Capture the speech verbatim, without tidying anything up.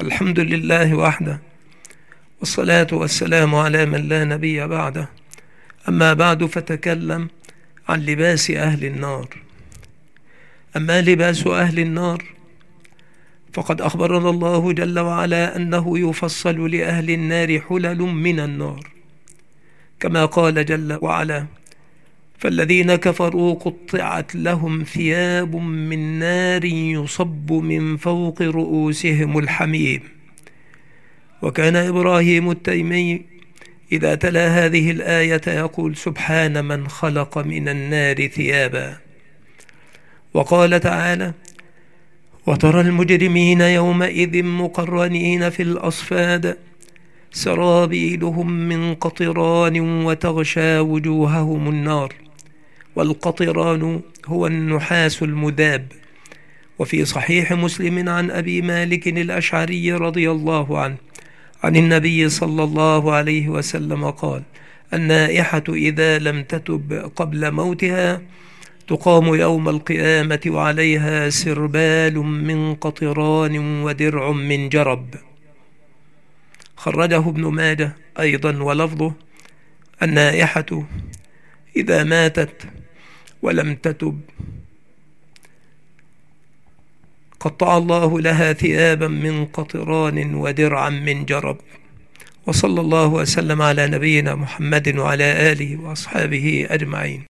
الحمد لله وحده، والصلاة والسلام على من لا نبي بعده. أما بعد، فتكلم عن لباس أهل النار. أما لباس أهل النار فقد أخبرنا الله جل وعلا أنه يفصل لأهل النار حلل من النار، كما قال جل وعلا: فالذين كفروا قطعت لهم ثياب من نار يصب من فوق رؤوسهم الحميم. وكان إبراهيم التيمي إذا تلا هذه الآية يقول: سبحان من خلق من النار ثيابا. وقال تعالى: وترى المجرمين يومئذ مقرنين في الأصفاد سرابيلهم من قطران وتغشى وجوههم النار. والقطران هو النحاس المذاب. وفي صحيح مسلم عن أبي مالك الأشعري رضي الله عنه عن النبي صلى الله عليه وسلم قال: النائحة إذا لم تتب قبل موتها تقام يوم القيامة وعليها سربال من قطران ودرع من جرب. خرجه ابن ماجه أيضا، ولفظه: النائحة إذا ماتت ولم تتب قطع الله لها ثيابا من قطران ودرعا من جرب. وصلى الله وسلم على نبينا محمد وعلى آله وأصحابه أجمعين.